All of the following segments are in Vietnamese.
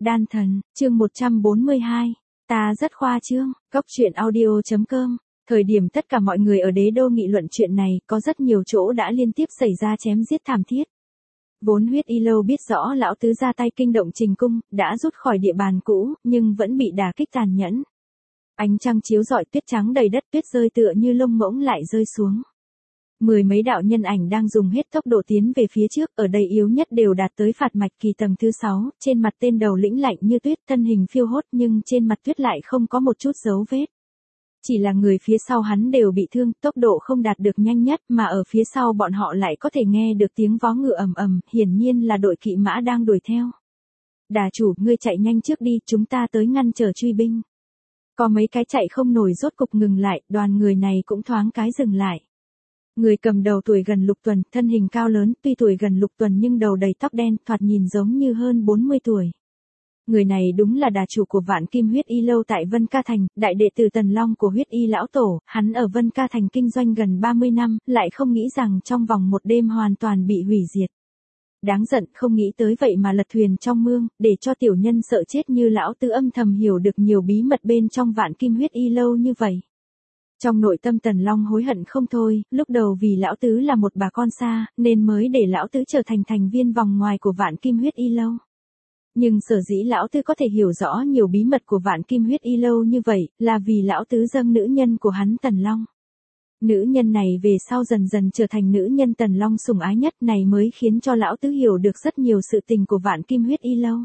Đan thần, chương 142. Ta rất khoa trương, Cốc truyện audio.com. Thời điểm tất cả mọi người ở đế đô nghị luận chuyện này, có rất nhiều chỗ đã liên tiếp xảy ra chém giết thảm thiết. Vốn huyết y lâu biết rõ lão tứ ra tay kinh động Trình cung, đã rút khỏi địa bàn cũ, nhưng vẫn bị đả kích tàn nhẫn. Ánh trăng chiếu rọi tuyết trắng đầy đất, tuyết rơi tựa như lông ngỗng lại rơi xuống. Mười mấy đạo nhân ảnh đang dùng hết tốc độ tiến về phía trước, ở đây yếu nhất đều đạt tới phạt mạch kỳ tầng thứ 6, trên mặt tên đầu lĩnh lạnh như tuyết, thân hình phiêu hốt nhưng trên mặt tuyết lại không có một chút dấu vết. Chỉ là người phía sau hắn đều bị thương, tốc độ không đạt được nhanh nhất, mà ở phía sau bọn họ lại có thể nghe được tiếng vó ngựa ầm ầm, hiển nhiên là đội kỵ mã đang đuổi theo. Đà chủ, ngươi chạy nhanh trước đi, chúng ta tới ngăn trở truy binh. Có mấy cái chạy không nổi rốt cục ngừng lại, đoàn người này cũng thoáng cái dừng lại. Người cầm đầu tuổi gần Lục Tuần, thân hình cao lớn, tuy tuổi gần Lục Tuần nhưng đầu đầy tóc đen, thoạt nhìn giống như hơn 40 tuổi. Người này đúng là đà chủ của Vạn Kim huyết y lâu tại Vân Ca Thành, đại đệ tử Tần Long của huyết y lão tổ, hắn ở Vân Ca Thành kinh doanh gần 30 năm, lại không nghĩ rằng trong vòng một đêm hoàn toàn bị hủy diệt. Đáng giận, không nghĩ tới vậy mà lật thuyền trong mương, để cho tiểu nhân sợ chết như lão tứ âm thầm hiểu được nhiều bí mật bên trong Vạn Kim huyết y lâu như vậy. Trong nội tâm Tần Long hối hận không thôi, lúc đầu vì lão tứ là một bà con xa, nên mới để lão tứ trở thành thành viên vòng ngoài của Vạn Kim huyết y lâu. Nhưng sở dĩ lão tứ có thể hiểu rõ nhiều bí mật của Vạn Kim huyết y lâu như vậy, là vì lão tứ dâng nữ nhân của hắn Tần Long. Nữ nhân này về sau dần dần trở thành nữ nhân Tần Long sủng ái nhất, này mới khiến cho lão tứ hiểu được rất nhiều sự tình của Vạn Kim huyết y lâu.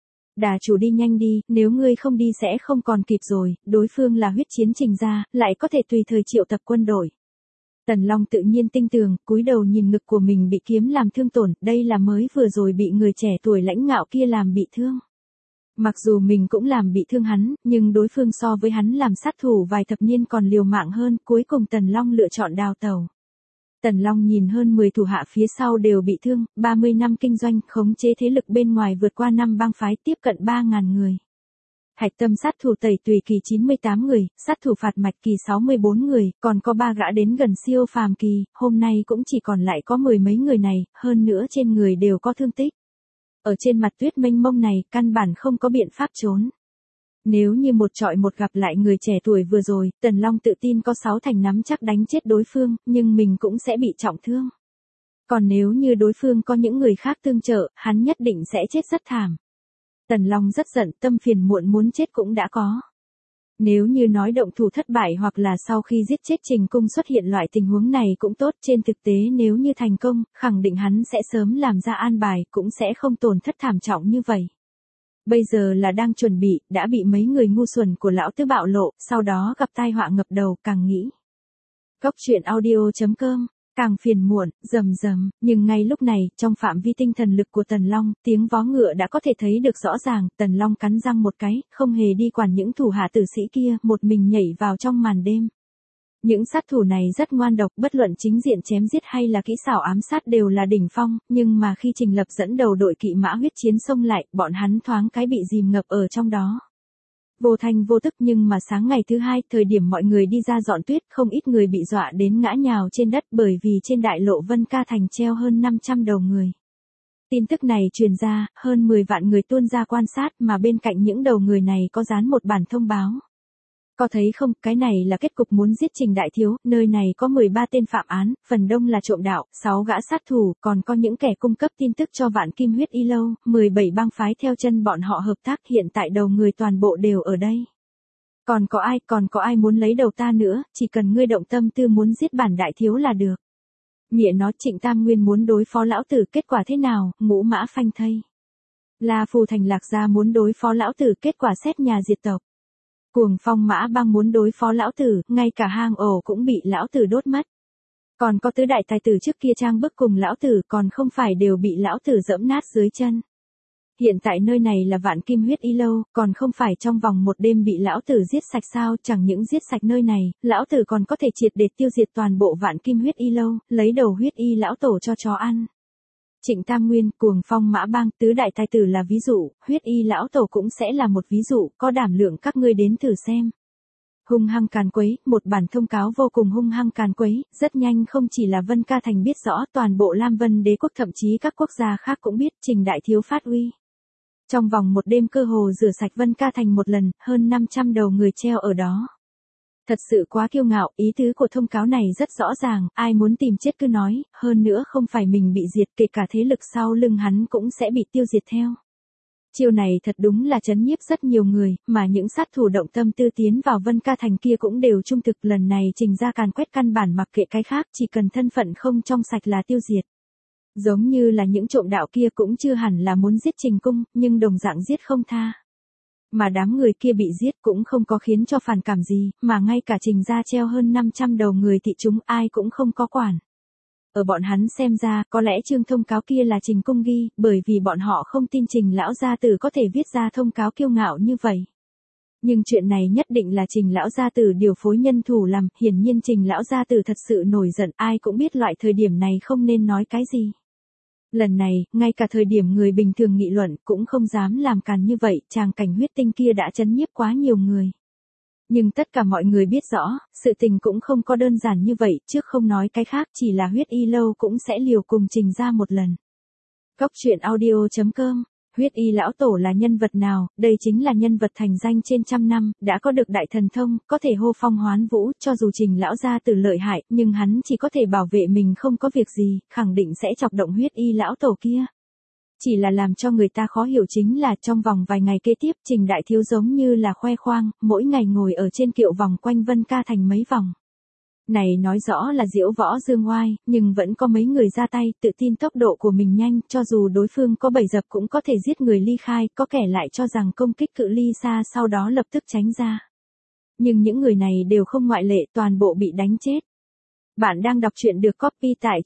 Đà chủ đi nhanh đi, nếu ngươi không đi sẽ không còn kịp rồi, đối phương là huyết chiến Trình gia, lại có thể tùy thời triệu tập quân đội. Tần Long tự nhiên tinh tường, cúi đầu nhìn ngực của mình bị kiếm làm thương tổn, đây là mới vừa rồi bị người trẻ tuổi lãnh ngạo kia làm bị thương. Mặc dù mình cũng làm bị thương hắn, nhưng đối phương so với hắn làm sát thủ vài thập niên còn liều mạng hơn, cuối cùng Tần Long lựa chọn đào tẩu. Tần Long nhìn hơn 10 thủ hạ phía sau đều bị thương, 30 năm kinh doanh, khống chế thế lực bên ngoài vượt qua 5 bang phái, tiếp cận 3.000 người. Hạch tâm sát thủ tẩy tùy kỳ 98 người, sát thủ phạt mạch kỳ 64 người, còn có 3 gã đến gần siêu phàm kỳ, hôm nay cũng chỉ còn lại có 10 mấy người này, hơn nữa trên người đều có thương tích. Ở trên mặt tuyết mênh mông này, căn bản không có biện pháp trốn. Nếu như một trọi một gặp lại người trẻ tuổi vừa rồi, Tần Long tự tin có 6 thành nắm chắc đánh chết đối phương, nhưng mình cũng sẽ bị trọng thương. Còn nếu như đối phương có những người khác tương trợ, hắn nhất định sẽ chết rất thảm. Tần Long rất giận, tâm phiền muộn muốn chết cũng đã có. Nếu như nói động thủ thất bại hoặc là sau khi giết chết Trình cung xuất hiện loại tình huống này cũng tốt, trên thực tế nếu như thành công, khẳng định hắn sẽ sớm làm ra an bài, cũng sẽ không tổn thất thảm trọng như vậy. Bây giờ là đang chuẩn bị, đã bị mấy người ngu xuẩn của lão tứ bạo lộ, sau đó gặp tai họa ngập đầu, càng nghĩ. Cốc truyện audio.com. Càng phiền muộn, rầm rầm, nhưng ngay lúc này, trong phạm vi tinh thần lực của Tần Long, tiếng vó ngựa đã có thể thấy được rõ ràng, Tần Long cắn răng một cái, không hề đi quản những thủ hạ tử sĩ kia, một mình nhảy vào trong màn đêm. Những sát thủ này rất ngoan độc, bất luận chính diện chém giết hay là kỹ xảo ám sát đều là đỉnh phong, nhưng mà khi Trình Lập dẫn đầu đội kỵ mã huyết chiến xông lại, bọn hắn thoáng cái bị dìm ngập ở trong đó. Vô thanh vô tức, nhưng mà sáng ngày thứ hai, thời điểm mọi người đi ra dọn tuyết, không ít người bị dọa đến ngã nhào trên đất bởi vì trên đại lộ Vân Ca Thành treo hơn 500 đầu người. Tin tức này truyền ra, hơn 10 vạn người tuôn ra quan sát, mà bên cạnh những đầu người này có dán một bản thông báo. Có thấy không, cái này là kết cục muốn giết Trình đại thiếu, nơi này có 13 tên phạm án, phần đông là trộm đạo, 6 gã sát thủ, còn có những kẻ cung cấp tin tức cho Vạn Kim huyết y lâu, 17 bang phái theo chân bọn họ hợp tác, hiện tại đầu người toàn bộ đều ở đây. Còn có ai muốn lấy đầu ta nữa, chỉ cần ngươi động tâm tư muốn giết bản đại thiếu là được. Mẹ nó, Trịnh Tam Nguyên muốn đối phó lão tử, kết quả thế nào, ngũ mã phanh thây. La Phù Thành Lạc gia muốn đối phó lão tử, kết quả xét nhà diệt tộc. Cuồng Phong Mã Bang muốn đối phó lão tử, ngay cả hang ổ cũng bị lão tử đốt mất. Còn có tứ đại tài tử trước kia trang bức cùng lão tử, còn không phải đều bị lão tử giẫm nát dưới chân. Hiện tại nơi này là Vạn Kim huyết y lâu, còn không phải trong vòng một đêm bị lão tử giết sạch sao, chẳng những giết sạch nơi này, lão tử còn có thể triệt để tiêu diệt toàn bộ Vạn Kim huyết y lâu, lấy đầu huyết y lão tổ cho chó ăn. Trịnh Tam Nguyên, Cuồng Phong Mã Bang, tứ đại tài tử là ví dụ, huyết y lão tổ cũng sẽ là một ví dụ, có đảm lượng các ngươi đến thử xem. Hung hăng càn quấy, một bản thông cáo vô cùng hung hăng càn quấy, rất nhanh không chỉ là Vân Ca Thành biết rõ, toàn bộ Lam Vân đế quốc thậm chí các quốc gia khác cũng biết Trình đại thiếu phát uy. Trong vòng một đêm cơ hồ rửa sạch Vân Ca Thành một lần, hơn 500 đầu người treo ở đó. Thật sự quá kiêu ngạo, ý tứ của thông cáo này rất rõ ràng, ai muốn tìm chết cứ nói, hơn nữa không phải mình bị diệt, kể cả thế lực sau lưng hắn cũng sẽ bị tiêu diệt theo. Chiêu này thật đúng là trấn nhiếp rất nhiều người, mà những sát thủ động tâm tư tiến vào Vân Ca Thành kia cũng đều trung thực, lần này Trình ra càn quét căn bản mặc kệ cái khác, chỉ cần thân phận không trong sạch là tiêu diệt. Giống như là những trộm đạo kia cũng chưa hẳn là muốn giết Trình Cung, nhưng đồng dạng giết không tha. Mà đám người kia bị giết cũng không có khiến cho phản cảm gì, mà ngay cả Trình ra treo hơn 500 đầu người thị chúng ai cũng không có quản. Ở bọn hắn xem ra, có lẽ chương thông cáo kia là Trình Cung ghi, bởi vì bọn họ không tin Trình lão gia tử có thể viết ra thông cáo kiêu ngạo như vậy. Nhưng chuyện này nhất định là Trình lão gia tử điều phối nhân thủ làm, hiển nhiên Trình lão gia tử thật sự nổi giận, ai cũng biết loại thời điểm này không nên nói cái gì. Lần này, ngay cả thời điểm người bình thường nghị luận cũng không dám làm càn như vậy, tràng cảnh huyết tinh kia đã trấn nhiếp quá nhiều người. Nhưng tất cả mọi người biết rõ, sự tình cũng không có đơn giản như vậy, trước không nói cái khác chỉ là huyết y lâu cũng sẽ liều cùng Trình ra một lần. Cóc truyện audio.com. Huyết y lão tổ là nhân vật nào? Đây chính là nhân vật thành danh trên trăm năm, đã có được đại thần thông, có thể hô phong hoán vũ, cho dù Trình lão gia tử lợi hại, nhưng hắn chỉ có thể bảo vệ mình không có việc gì, khẳng định sẽ chọc động huyết y lão tổ kia. Chỉ là làm cho người ta khó hiểu chính là trong vòng vài ngày kế tiếp Trình đại thiếu giống như là khoe khoang, mỗi ngày ngồi ở trên kiệu vòng quanh Vân Ca Thành mấy vòng. Này nói rõ là diễu võ dương oai, nhưng vẫn có mấy người ra tay, tự tin tốc độ của mình nhanh, cho dù đối phương có bầy dập cũng có thể giết người ly khai, có kẻ lại cho rằng công kích cự ly xa sau đó lập tức tránh ra. Nhưng những người này đều không ngoại lệ, toàn bộ bị đánh chết. Bạn đang đọc truyện được copy tại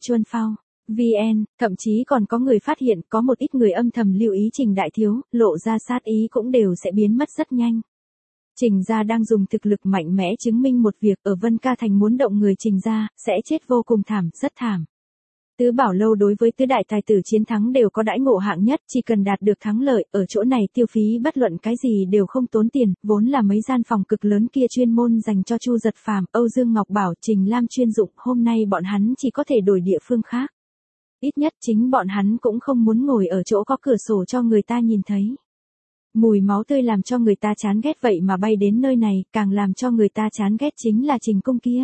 truyện.y.vn, thậm chí còn có người phát hiện có một ít người âm thầm lưu ý Trình đại thiếu, lộ ra sát ý cũng đều sẽ biến mất rất nhanh. Trình gia đang dùng thực lực mạnh mẽ chứng minh một việc, ở Vân Ca Thành muốn động người Trình gia, sẽ chết vô cùng thảm, rất thảm. Tứ Bảo Lâu đối với tứ đại tài tử chiến thắng đều có đãi ngộ hạng nhất, chỉ cần đạt được thắng lợi, ở chỗ này tiêu phí bất luận cái gì đều không tốn tiền, vốn là mấy gian phòng cực lớn kia chuyên môn dành cho Chu Giật Phàm, Âu Dương Ngọc Bảo, Trình Lam chuyên dụng, hôm nay bọn hắn chỉ có thể đổi địa phương khác. Ít nhất chính bọn hắn cũng không muốn ngồi ở chỗ có cửa sổ cho người ta nhìn thấy. Mùi máu tươi làm cho người ta chán ghét vậy mà bay đến nơi này, càng làm cho người ta chán ghét chính là Trình Cung kia.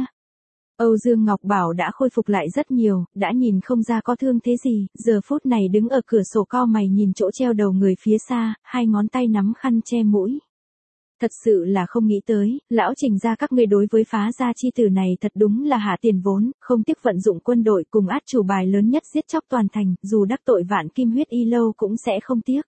Âu Dương Ngọc Bảo đã khôi phục lại rất nhiều, đã nhìn không ra có thương thế gì, giờ phút này đứng ở cửa sổ cau mày nhìn chỗ treo đầu người phía xa, hai ngón tay nắm khăn che mũi. Thật sự là không nghĩ tới, lão Trình gia các ngươi đối với phá gia chi tử này thật đúng là hạ tiền vốn, không tiếc vận dụng quân đội cùng át chủ bài lớn nhất giết chóc toàn thành, dù đắc tội Vạn Kim huyết y lâu cũng sẽ không tiếc.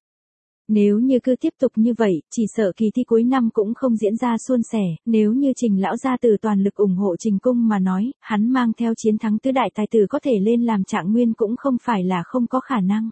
Nếu như cứ tiếp tục như vậy, chỉ sợ kỳ thi cuối năm cũng không diễn ra suôn sẻ, nếu như Trình lão gia tử toàn lực ủng hộ Trình Cung mà nói, hắn mang theo chiến thắng tứ đại tài tử có thể lên làm trạng nguyên cũng không phải là không có khả năng.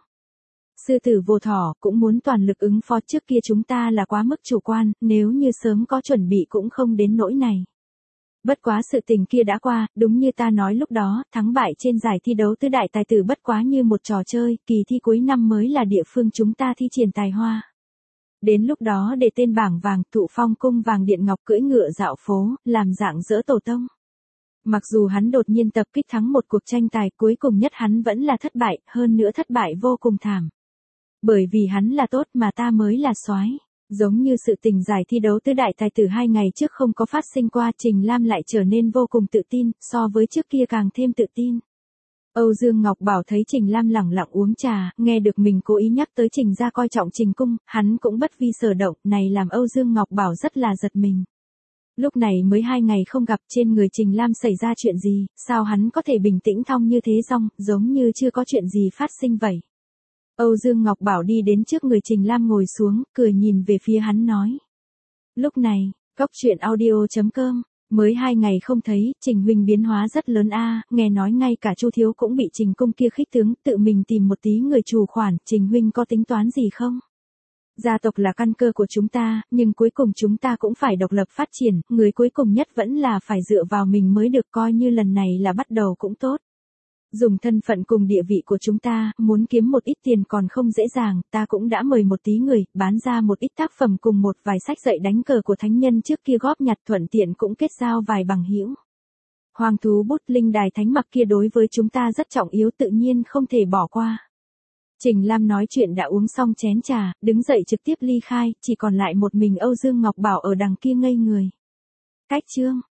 Sư tử vô thỏ cũng muốn toàn lực ứng phó, trước kia chúng ta là quá mức chủ quan, nếu như sớm có chuẩn bị cũng không đến nỗi này. Bất quá sự tình kia đã qua, đúng như ta nói lúc đó, thắng bại trên giải thi đấu tứ đại tài tử bất quá như một trò chơi, kỳ thi cuối năm mới là địa phương chúng ta thi triển tài hoa. Đến lúc đó để tên bảng vàng, Thụ Phong cung vàng điện ngọc cưỡi ngựa dạo phố, làm dạng dỡ tổ tông. Mặc dù hắn đột nhiên tập kích thắng một cuộc tranh tài, cuối cùng nhất hắn vẫn là thất bại, hơn nữa thất bại vô cùng thảm. Bởi vì hắn là tốt mà ta mới là soái. Giống như sự tình giải thi đấu tứ đại tài tử 2 ngày trước không có phát sinh qua, Trình Lam lại trở nên vô cùng tự tin, so với trước kia càng thêm tự tin. Âu Dương Ngọc Bảo thấy Trình Lam lẳng lặng uống trà, nghe được mình cố ý nhắc tới Trình gia coi trọng Trình Cung, hắn cũng bất vi sở động, này làm Âu Dương Ngọc Bảo rất là giật mình. Lúc này mới 2 ngày không gặp, trên người Trình Lam xảy ra chuyện gì, sao hắn có thể bình tĩnh thong như thế rong, giống như chưa có chuyện gì phát sinh vậy. Âu Dương Ngọc Bảo đi đến trước người Trình Lam ngồi xuống, cười nhìn về phía hắn nói. Lúc này, cóc truyện audio.com, mới 2 ngày không thấy, Trình huynh biến hóa rất lớn a, nghe nói ngay cả Chu thiếu cũng bị Trình Cung kia khích tướng, tự mình tìm một tí người chủ khoản, Trình huynh có tính toán gì không? Gia tộc là căn cơ của chúng ta, nhưng cuối cùng chúng ta cũng phải độc lập phát triển, người cuối cùng nhất vẫn là phải dựa vào mình mới được, coi như lần này là bắt đầu cũng tốt. Dùng thân phận cùng địa vị của chúng ta, muốn kiếm một ít tiền còn không dễ dàng, ta cũng đã mời một tí người, bán ra một ít tác phẩm cùng một vài sách dạy đánh cờ của thánh nhân trước kia góp nhặt, thuận tiện cũng kết giao vài bằng hữu. Hoàng thú bút linh đài thánh mặc kia đối với chúng ta rất trọng yếu, tự nhiên không thể bỏ qua. Trình Lam nói chuyện đã uống xong chén trà, đứng dậy trực tiếp ly khai, chỉ còn lại một mình Âu Dương Ngọc Bảo ở đằng kia ngây người. Cách chương.